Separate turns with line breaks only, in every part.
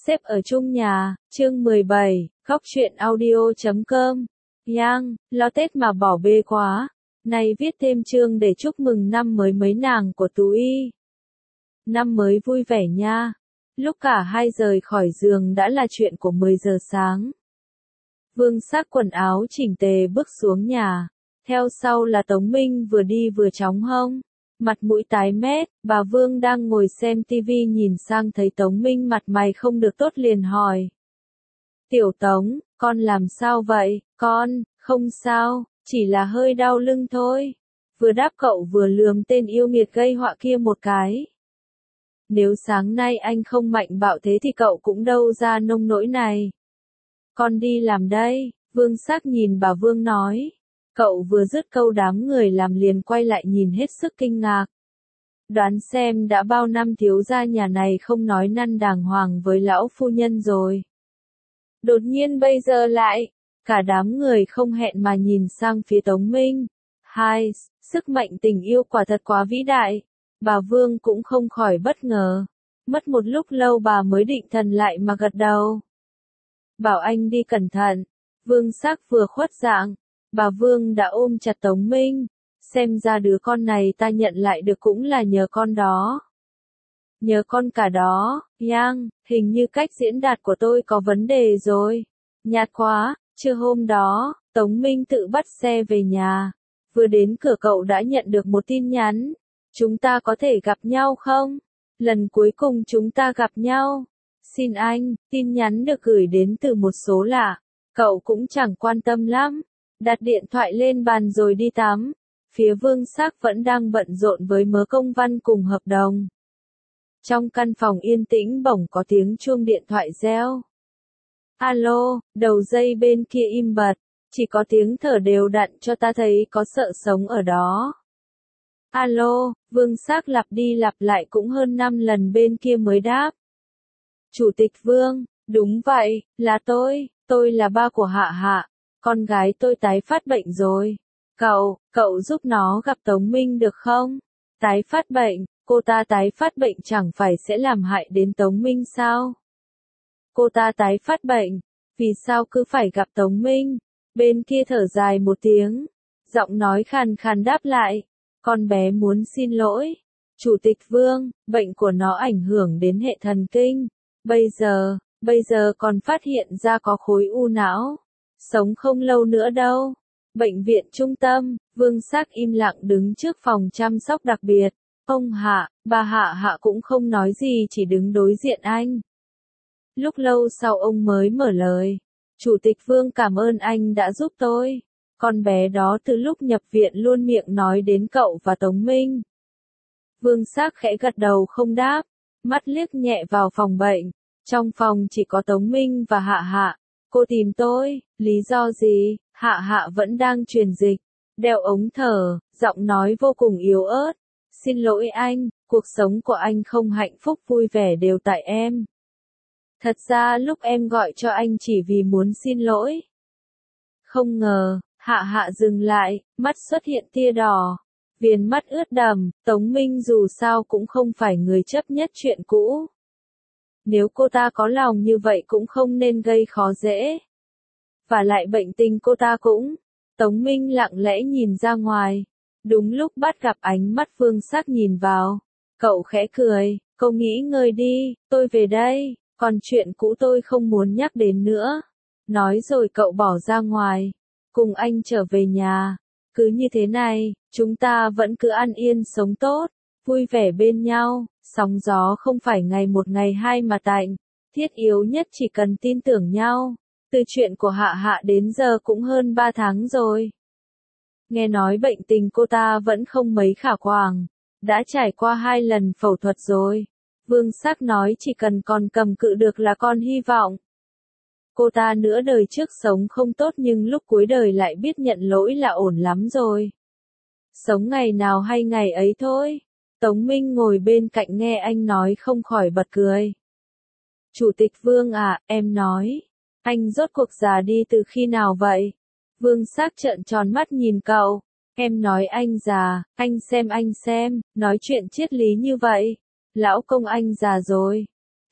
Xếp ở chung nhà, chương 17, góc truyện audio.com. Yang, lo Tết mà bỏ bê quá. Này viết thêm chương để chúc mừng năm mới mấy nàng của Tú Y. Năm mới vui vẻ nha. Lúc cả hai rời khỏi giường đã là chuyện của 10 giờ sáng. Vương Sắc quần áo chỉnh tề bước xuống nhà. Theo sau là Tống Minh vừa đi vừa chóng hông. Mặt mũi tái mét, bà Vương đang ngồi xem tivi nhìn sang thấy Tống Minh mặt mày không được tốt liền hỏi. Tiểu Tống, con làm sao vậy? Con, không sao, chỉ là hơi đau lưng thôi. Vừa đáp cậu vừa lườm tên yêu nghiệt gây họa kia một cái. Nếu sáng nay anh không mạnh bạo thế thì cậu cũng đâu ra nông nỗi này. Con đi làm đây, Vương Sắc nhìn bà Vương nói. Cậu vừa dứt câu đám người làm liền quay lại nhìn hết sức kinh ngạc. Đoán xem đã bao năm thiếu gia nhà này không nói năn đàng hoàng với lão phu nhân rồi. Đột nhiên bây giờ lại, cả đám người không hẹn mà nhìn sang phía Tống Minh. Hai, sức mạnh tình yêu quả thật quá vĩ đại. Bà Vương cũng không khỏi bất ngờ. Mất một lúc lâu bà mới định thần lại mà gật đầu. Bảo anh đi cẩn thận. Vương Sắc vừa khuất dạng. Bà Vương đã ôm chặt Tống Minh. Xem ra đứa con này ta nhận lại được cũng là nhờ con đó. Nhờ con cả đó, Yang, hình như cách diễn đạt của tôi có vấn đề rồi. Nhạt quá, trưa hôm đó, Tống Minh tự bắt xe về nhà. Vừa đến cửa cậu đã nhận được một tin nhắn. Chúng ta có thể gặp nhau không? Lần cuối cùng chúng ta gặp nhau. Xin anh, tin nhắn được gửi đến từ một số lạ. Cậu cũng chẳng quan tâm lắm. Đặt điện thoại lên bàn rồi đi tắm. Phía Vương Sắc vẫn đang bận rộn với mớ công văn cùng hợp đồng. Trong căn phòng yên tĩnh bỗng có tiếng chuông điện thoại reo. Alo, đầu dây bên kia im bặt, chỉ có tiếng thở đều đặn cho ta thấy có sợ sống ở đó. Alo, Vương Sắc lặp đi lặp lại cũng hơn 5 lần bên kia mới đáp. Chủ tịch Vương, đúng vậy, là tôi là ba của Hạ Hạ. Con gái tôi tái phát bệnh rồi. Cậu giúp nó gặp Tống Minh được không? Tái phát bệnh, cô ta tái phát bệnh chẳng phải sẽ làm hại đến Tống Minh sao? Cô ta tái phát bệnh, vì sao cứ phải gặp Tống Minh? Bên kia thở dài một tiếng, giọng nói khàn khàn đáp lại. Con bé muốn xin lỗi. Chủ tịch Vương, bệnh của nó ảnh hưởng đến hệ thần kinh. Bây giờ còn phát hiện ra có khối u não. Sống không lâu nữa đâu. Bệnh viện trung tâm, Vương Sắc im lặng đứng trước phòng chăm sóc đặc biệt. Ông Hạ, bà Hạ cũng không nói gì chỉ đứng đối diện anh. Lúc lâu sau ông mới mở lời. Chủ tịch Vương cảm ơn anh đã giúp tôi. Con bé đó từ lúc nhập viện luôn miệng nói đến cậu và Tống Minh. Vương Sắc khẽ gật đầu không đáp, mắt liếc nhẹ vào phòng bệnh. Trong phòng chỉ có Tống Minh và Hạ. Cô tìm tôi, lý do gì? Hạ vẫn đang truyền dịch, đeo ống thở, giọng nói vô cùng yếu ớt. Xin lỗi anh, cuộc sống của anh không hạnh phúc vui vẻ đều tại em. Thật ra lúc em gọi cho anh chỉ vì muốn xin lỗi. Không ngờ, Hạ dừng lại, mắt xuất hiện tia đỏ. Viền mắt ướt đẫm, Tống Minh dù sao cũng không phải người chấp nhất chuyện cũ. Nếu cô ta có lòng như vậy cũng không nên gây khó dễ. Và lại bệnh tình cô ta cũng. Tống Minh lặng lẽ nhìn ra ngoài. Đúng lúc bắt gặp ánh mắt Vương Sắc nhìn vào. Cậu khẽ cười, cô nghĩ ngơi đi, tôi về đây, còn chuyện cũ tôi không muốn nhắc đến nữa. Nói rồi cậu bỏ ra ngoài. Cùng anh trở về nhà. Cứ như thế này, chúng ta vẫn cứ an yên sống tốt, vui vẻ bên nhau, sóng gió không phải ngày một ngày hai mà tạnh. Thiết yếu nhất chỉ cần tin tưởng nhau. Từ chuyện của Hạ đến giờ cũng hơn 3 tháng rồi. Nghe nói bệnh tình cô ta vẫn không mấy khả quan, đã trải qua 2 lần phẫu thuật rồi. Vương Sắc nói chỉ cần còn cầm cự được là còn hy vọng. Cô ta nửa đời trước sống không tốt nhưng lúc cuối đời lại biết nhận lỗi là ổn lắm rồi. Sống ngày nào hay ngày ấy thôi. Tống Minh ngồi bên cạnh nghe anh nói không khỏi bật cười. Chủ tịch Vương à, em nói. Anh rốt cuộc già đi từ khi nào vậy? Vương Sắc trợn tròn mắt nhìn cậu. Em nói anh già, anh xem, nói chuyện triết lý như vậy. Lão công anh già rồi.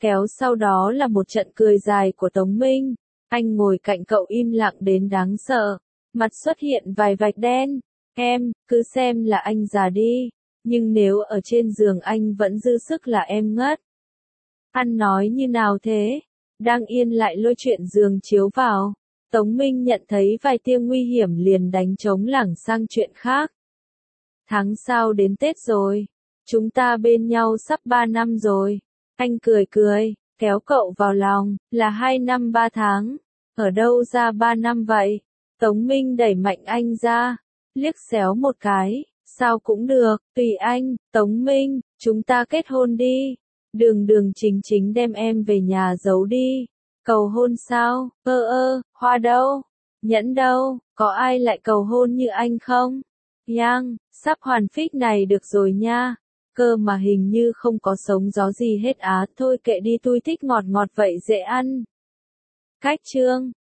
Kéo sau đó là một trận cười dài của Tống Minh. Anh ngồi cạnh cậu im lặng đến đáng sợ. Mặt xuất hiện vài vạch đen. Em, cứ xem là anh già đi. Nhưng nếu ở trên giường anh vẫn dư sức là em ngất. Anh nói như nào thế? Đang yên lại lôi chuyện giường chiếu vào. Tống Minh nhận thấy vài tia nguy hiểm liền đánh trống lảng sang chuyện khác. Tháng sau đến Tết rồi. Chúng ta bên nhau sắp 3 năm rồi. Anh cười cười, kéo cậu vào lòng, là 2 năm 3 tháng. Ở đâu ra 3 năm vậy? Tống Minh đẩy mạnh anh ra, liếc xéo một cái, sao cũng được, tùy anh. Tống Minh, chúng ta kết hôn đi. Đường đường chính chính đem em về nhà giấu đi. Cầu hôn sao? Hoa đâu? Nhẫn đâu? Có ai lại cầu hôn như anh không? Yang, sắp hoàn phích này được rồi nha. Cơ mà hình như không có sống gió gì hết á, thôi kệ đi, tôi thích ngọt ngọt vậy dễ ăn. Cách chương